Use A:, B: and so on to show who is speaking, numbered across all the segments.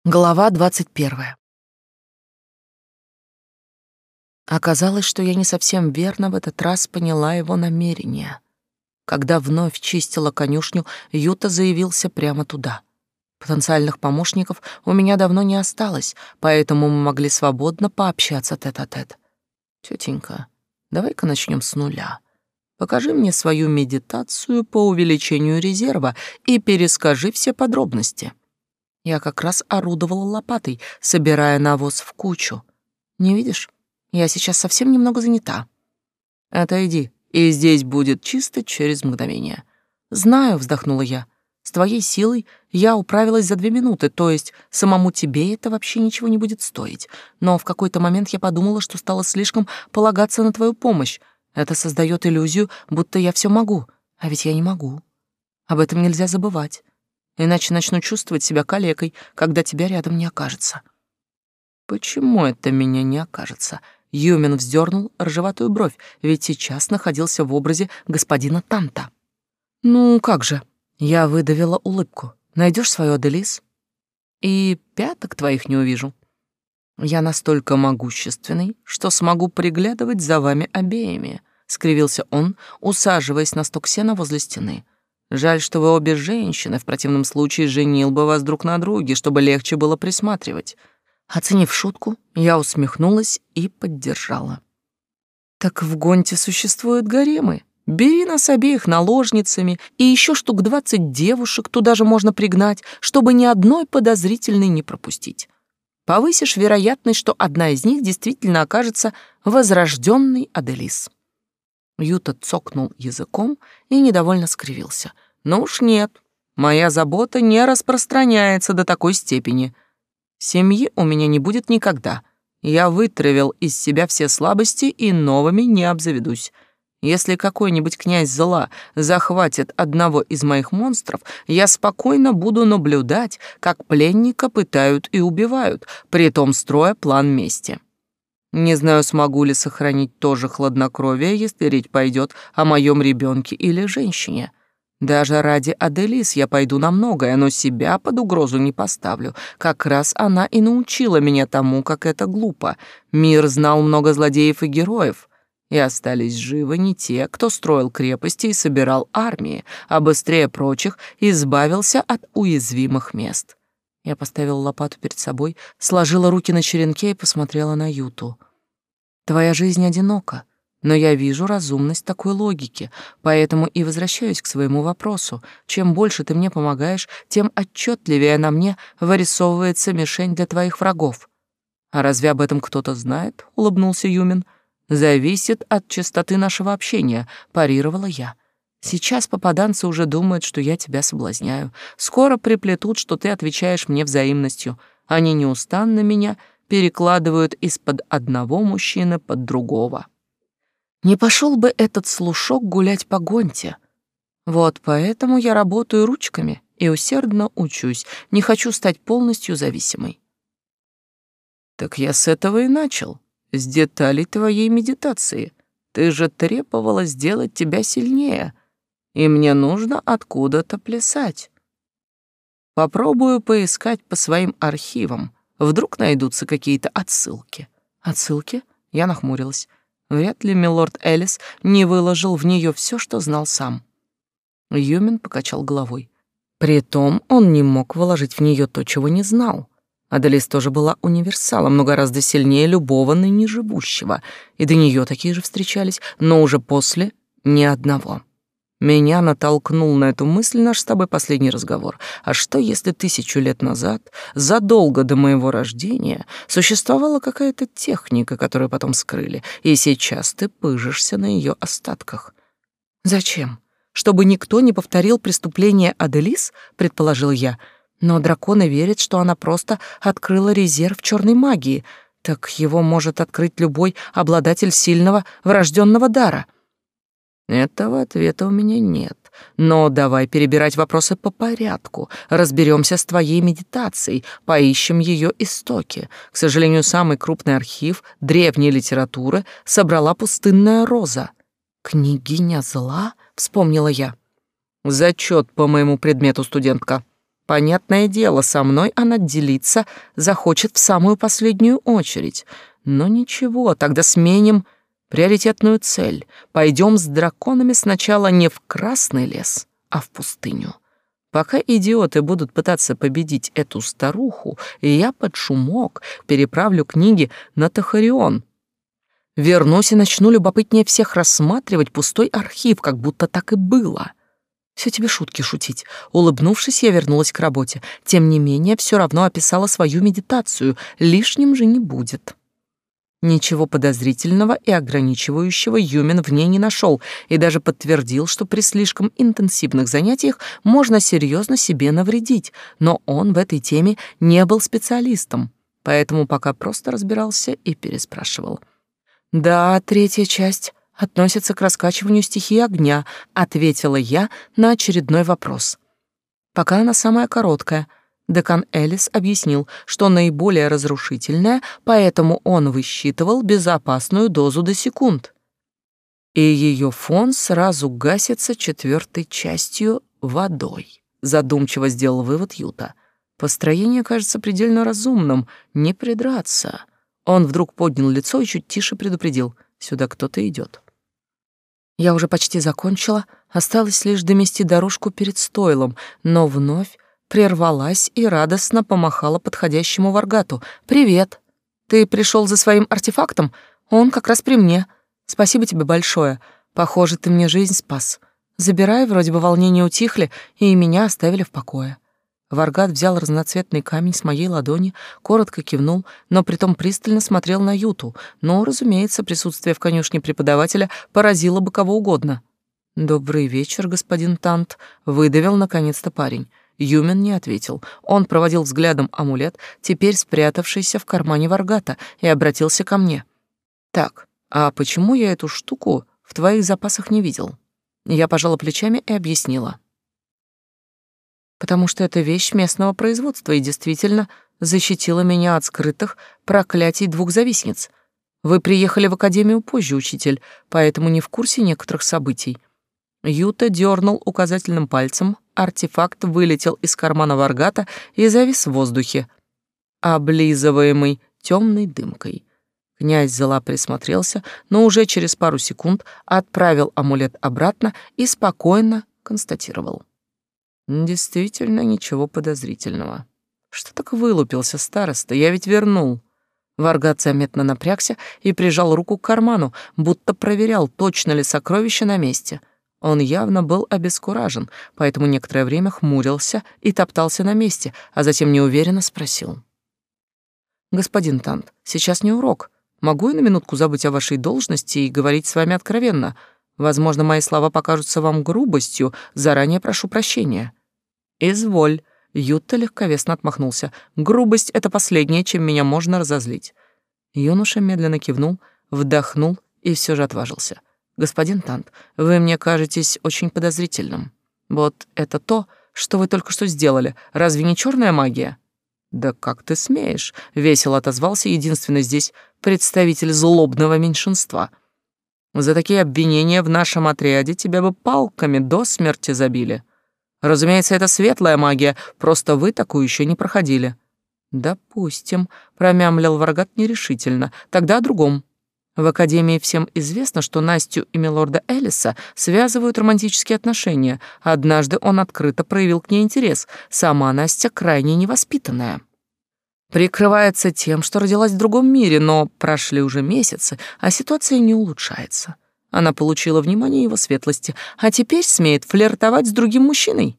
A: Глава 21. Оказалось, что я не совсем верно в этот раз поняла его намерения. Когда вновь чистила конюшню, Юта заявился прямо туда. Потенциальных помощников у меня давно не осталось, поэтому мы могли свободно пообщаться тет-а-тет. Тетенька, давай-ка начнем с нуля. Покажи мне свою медитацию по увеличению резерва и перескажи все подробности. Я как раз орудовала лопатой, собирая навоз в кучу. Не видишь? Я сейчас совсем немного занята. Отойди, и здесь будет чисто через мгновение. Знаю, вздохнула я. С твоей силой я управилась за 2 минуты, то есть самому тебе это вообще ничего не будет стоить. Но в какой-то момент я подумала, что стала слишком полагаться на твою помощь. Это создает иллюзию, будто я все могу. А ведь я не могу. Об этом нельзя забывать. Иначе начну чувствовать себя калекой, когда тебя рядом не окажется. Почему это меня не окажется? Юмин вздернул рыжеватую бровь, ведь сейчас находился в образе господина Танта. Ну, как же? Я выдавила улыбку. Найдешь свою Аделис? И пяток твоих не увижу. Я настолько могущественный, что смогу приглядывать за вами обеими, скривился он, усаживаясь на сток сена возле стены. Жаль, что вы обе женщины, в противном случае женил бы вас друг на друге, чтобы легче было присматривать. Оценив шутку, я усмехнулась и поддержала. Так в Гонте существуют гаремы. Бери нас обеих наложницами, и еще штук 20 девушек туда же можно пригнать, чтобы ни одной подозрительной не пропустить. Повысишь вероятность, что одна из них действительно окажется возрожденной Аделис. Юта цокнул языком и недовольно скривился. «Ну уж нет, моя забота не распространяется до такой степени. Семьи у меня не будет никогда. Я вытравил из себя все слабости и новыми не обзаведусь. Если какой-нибудь князь зла захватит одного из моих монстров, я спокойно буду наблюдать, как пленника пытают и убивают, притом строя план мести. Не знаю, смогу ли сохранить то же хладнокровие, если речь пойдет о моем ребенке или женщине. Даже ради Аделис я пойду на многое, но себя под угрозу не поставлю. Как раз она и научила меня тому, как это глупо. Мир знал много злодеев и героев, и остались живы не те, кто строил крепости и собирал армии, а быстрее прочих избавился от уязвимых мест. Я поставила лопату перед собой, сложила руки на черенке и посмотрела на Юту. «Твоя жизнь одинока, но я вижу разумность такой логики, поэтому и возвращаюсь к своему вопросу. Чем больше ты мне помогаешь, тем отчетливее на мне вырисовывается мишень для твоих врагов». «А разве об этом кто-то знает?» — улыбнулся Юмин. «Зависит от частоты нашего общения», — парировала я. Сейчас попаданцы уже думают, что я тебя соблазняю. Скоро приплетут, что ты отвечаешь мне взаимностью. Они неустанно меня перекладывают из-под одного мужчины под другого. Не пошел бы этот слушок гулять по Гонте. Вот поэтому я работаю ручками и усердно учусь. Не хочу стать полностью зависимой. Так я с этого и начал, с деталей твоей медитации. Ты же требовала сделать тебя сильнее, и мне нужно откуда-то плясать. Попробую поискать по своим архивам. Вдруг найдутся какие-то отсылки. Отсылки? Я нахмурилась. Вряд ли милорд Элис не выложил в нее все, что знал сам. Юмин покачал головой. Притом он не мог вложить в нее то, чего не знал. Аделис тоже была универсалом, но гораздо сильнее любого ныне живущего, и до нее такие же встречались, но уже после ни одного. Меня натолкнул на эту мысль наш с тобой последний разговор. А что, если 1000 лет назад, задолго до моего рождения, существовала какая-то техника, которую потом скрыли, и сейчас ты пыжишься на ее остатках? Зачем? Чтобы никто не повторил преступление Аделис, предположил я. Но драконы верят, что она просто открыла резерв черной магии. Так его может открыть любой обладатель сильного врожденного дара. Этого ответа у меня нет. Но давай перебирать вопросы по порядку. Разберемся с твоей медитацией, поищем ее истоки. К сожалению, самый крупный архив древней литературы собрала пустынная роза. «Княгиня зла?» — вспомнила я. «Зачет по моему предмету, студентка». Понятное дело, со мной она делиться захочет в самую последнюю очередь. Но ничего, тогда сменим приоритетную цель. Пойдем с драконами сначала не в Красный лес, а в пустыню. Пока идиоты будут пытаться победить эту старуху, я под шумок переправлю книги на Тахарион. Вернусь и начну любопытнее всех рассматривать пустой архив, как будто так и было. Все тебе шутки шутить. Улыбнувшись, я вернулась к работе. Тем не менее, все равно описала свою медитацию. Лишним же не будет. Ничего подозрительного и ограничивающего Юмин в ней не нашел и даже подтвердил, что при слишком интенсивных занятиях можно серьезно себе навредить, но он в этой теме не был специалистом, поэтому пока просто разбирался и переспрашивал. «Да, третья часть относится к раскачиванию стихии огня», ответила я на очередной вопрос. Пока она самая короткая. Декан Элис объяснил, что наиболее разрушительная, поэтому он высчитывал безопасную дозу до секунд. И ее фон сразу гасится четвертой частью водой. Задумчиво сделал вывод Юта. Построение кажется предельно разумным, не придраться. Он вдруг поднял лицо и чуть тише предупредил: «Сюда кто-то идет». Я уже почти закончила, осталось лишь домести дорожку перед стойлом, но вновь прервалась и радостно помахала подходящему Варгату. «Привет! Ты пришел за своим артефактом? Он как раз при мне. Спасибо тебе большое. Похоже, ты мне жизнь спас. Забирай, вроде бы волнения утихли, и меня оставили в покое». Варгат взял разноцветный камень с моей ладони, коротко кивнул, но притом пристально смотрел на Юту. Но, разумеется, присутствие в конюшне преподавателя поразило бы кого угодно. «Добрый вечер, господин Тант», — выдавил наконец-то парень. Юмин не ответил. Он проводил взглядом амулет, теперь спрятавшийся в кармане Варгата, и обратился ко мне. «Так, а почему я эту штуку в твоих запасах не видел?» Я пожала плечами и объяснила. «Потому что это вещь местного производства и действительно защитила меня от скрытых проклятий двух завистниц. Вы приехали в академию позже, учитель, поэтому не в курсе некоторых событий». Юта дернул указательным пальцем, артефакт вылетел из кармана Варгата и завис в воздухе, облизываемый темной дымкой. Князь Зла присмотрелся, но уже через пару секунд отправил амулет обратно и спокойно констатировал: «Действительно ничего подозрительного. Что так вылупился, староста? Я ведь вернул». Варгат заметно напрягся и прижал руку к карману, будто проверял, точно ли сокровище на месте. Он явно был обескуражен, поэтому некоторое время хмурился и топтался на месте, а затем неуверенно спросил: «Господин Тант, сейчас не урок. Могу я на минутку забыть о вашей должности и говорить с вами откровенно? Возможно, мои слова покажутся вам грубостью, заранее прошу прощения». «Изволь», — Ютта легковесно отмахнулся. «Грубость — это последнее, чем меня можно разозлить». Юноша медленно кивнул, вдохнул и все же отважился. «Господин Тант, вы мне кажетесь очень подозрительным. Вот это то, что вы только что сделали. Разве не черная магия?» «Да как ты смеешь?» — весело отозвался единственный здесь представитель злобного меньшинства. «За такие обвинения в нашем отряде тебя бы палками до смерти забили. Разумеется, это светлая магия, просто вы такую еще не проходили». «Допустим», — промямлил Варгат нерешительно. «Тогда о другом. В Академии всем известно, что Настю и милорда Элиса связывают романтические отношения. Однажды он открыто проявил к ней интерес. Сама Настя крайне невоспитанная. Прикрывается тем, что родилась в другом мире, но прошли уже месяцы, а ситуация не улучшается. Она получила внимание его светлости, а теперь смеет флиртовать с другим мужчиной».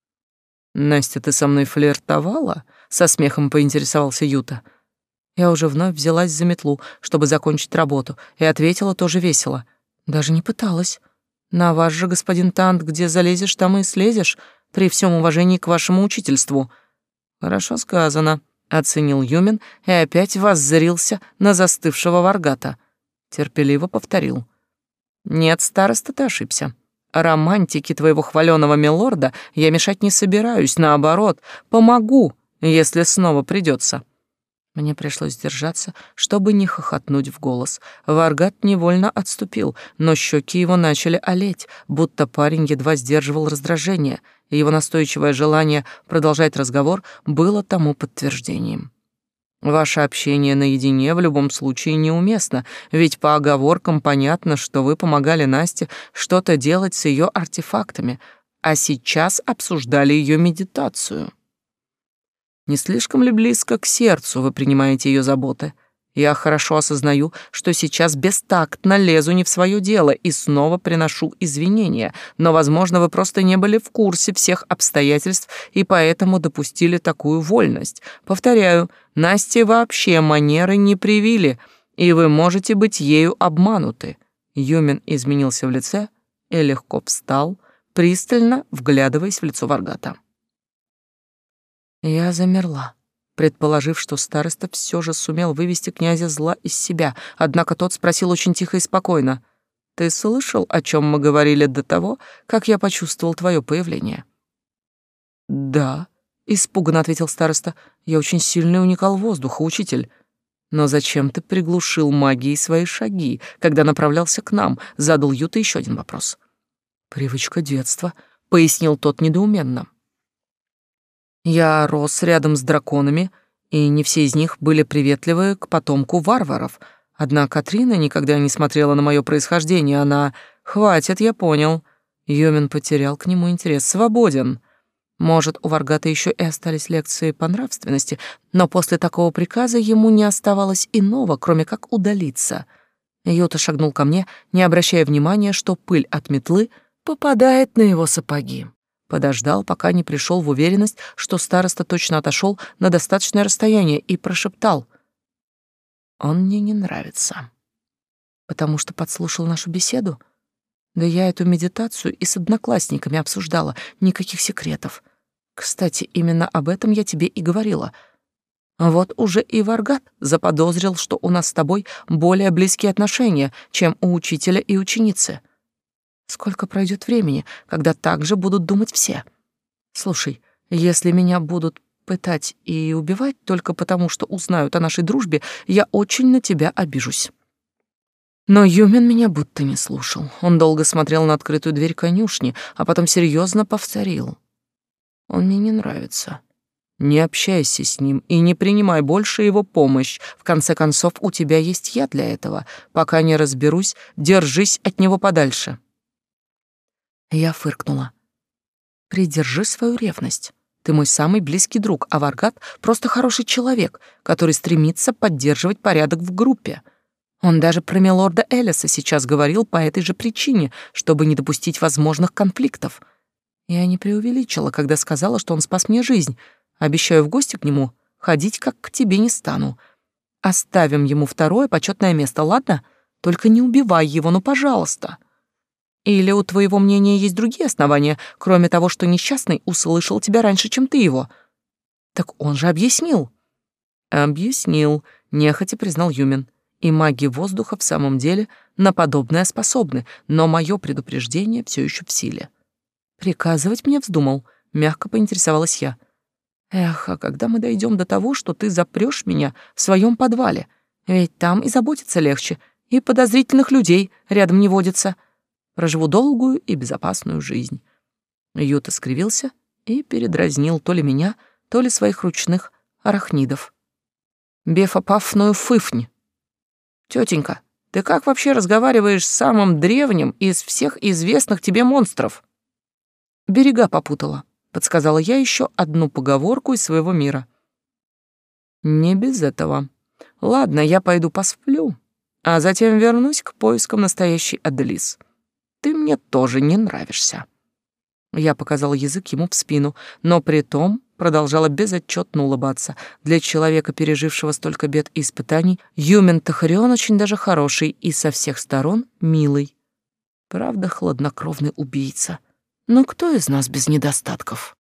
A: «Настя, ты со мной флиртовала?» — со смехом поинтересовался Юта. Я уже вновь взялась за метлу, чтобы закончить работу, и ответила тоже весело. «Даже не пыталась. На вас же, господин Тант, где залезешь, там и слезешь, при всем уважении к вашему учительству». «Хорошо сказано», — оценил Юмин и опять воззрился на застывшего Варгата. Терпеливо повторил: «Нет, староста, ты ошибся. Романтике твоего хваленого милорда я мешать не собираюсь, наоборот, помогу, если снова придется. Мне пришлось сдержаться, чтобы не хохотнуть в голос. Варгат невольно отступил, но щеки его начали олеть, будто парень едва сдерживал раздражение, и его настойчивое желание продолжать разговор было тому подтверждением. Ваше общение наедине в любом случае неуместно, ведь по оговоркам понятно, что вы помогали Насте что-то делать с ее артефактами, а сейчас обсуждали ее медитацию. Не слишком ли близко к сердцу вы принимаете ее заботы? Я хорошо осознаю, что сейчас бестактно лезу не в свое дело и снова приношу извинения, но, возможно, вы просто не были в курсе всех обстоятельств и поэтому допустили такую вольность. Повторяю, Насте вообще манеры не привили, и вы можете быть ею обмануты. Юмин изменился в лице и легко встал, пристально вглядываясь в лицо Варгата. Я замерла, предположив, что староста все же сумел вывести князя зла из себя, однако тот спросил очень тихо и спокойно: «Ты слышал, о чем мы говорили до того, как я почувствовал твое появление?» «Да», — испуганно ответил староста, — «я очень сильно уникал воздуха, учитель». «Но зачем ты приглушил магией свои шаги, когда направлялся к нам?» — задал Юта еще один вопрос. «Привычка детства», — пояснил тот недоуменно. «Я рос рядом с драконами, и не все из них были приветливы к потомку варваров. Одна Катрина никогда не смотрела на мое происхождение, она... Хватит, я понял». Йомин потерял к нему интерес. «Свободен». Может, у Варгата еще и остались лекции по нравственности, но после такого приказа ему не оставалось иного, кроме как удалиться. Юта шагнул ко мне, не обращая внимания, что пыль от метлы попадает на его сапоги. Подождал, пока не пришел в уверенность, что староста точно отошел на достаточное расстояние, и прошептал: «Он мне не нравится». «Потому что подслушал нашу беседу? Да я эту медитацию и с одноклассниками обсуждала, никаких секретов. Кстати, именно об этом я тебе и говорила. Вот уже и Варгат заподозрил, что у нас с тобой более близкие отношения, чем у учителя и ученицы. Сколько пройдет времени, когда так же будут думать все? Слушай, если меня будут пытать и убивать только потому, что узнают о нашей дружбе, я очень на тебя обижусь». Но Юмин меня будто не слушал. Он долго смотрел на открытую дверь конюшни, а потом серьезно повторил: «Он мне не нравится. Не общайся с ним и не принимай больше его помощь. В конце концов, у тебя есть я для этого. Пока не разберусь, держись от него подальше». Я фыркнула. «Придержи свою ревность. Ты мой самый близкий друг, а Варгат просто хороший человек, который стремится поддерживать порядок в группе. Он даже про милорда Элиса сейчас говорил по этой же причине, чтобы не допустить возможных конфликтов. Я не преувеличила, когда сказала, что он спас мне жизнь. Обещаю в гости к нему ходить, как к тебе не стану. Оставим ему второе почетное место, ладно? Только не убивай его, ну, пожалуйста». Или у твоего мнения есть другие основания, кроме того, что несчастный услышал тебя раньше, чем ты его? Так он же объяснил. Объяснил, нехотя признал Юмин. И маги воздуха в самом деле на подобное способны, но мое предупреждение все еще в силе. Приказывать мне вздумал, мягко поинтересовалась я. Эх, а когда мы дойдем до того, что ты запрешь меня в своем подвале? Ведь там и заботиться легче, и подозрительных людей рядом не водится. Проживу долгую и безопасную жизнь». Юта скривился и передразнил то ли меня, то ли своих ручных арахнидов. «Бефопафную фыфнь! Тетенька, ты как вообще разговариваешь с самым древним из всех известных тебе монстров?» «Берега попутала», — подсказала я еще одну поговорку из своего мира. «Не без этого. Ладно, я пойду посплю, а затем вернусь к поискам настоящей Аделис. Ты мне тоже не нравишься». Я показала язык ему в спину, но при том продолжала безотчетно улыбаться. Для человека, пережившего столько бед и испытаний, Юмин Тахарион очень даже хороший и со всех сторон милый. Правда, хладнокровный убийца. Но кто из нас без недостатков?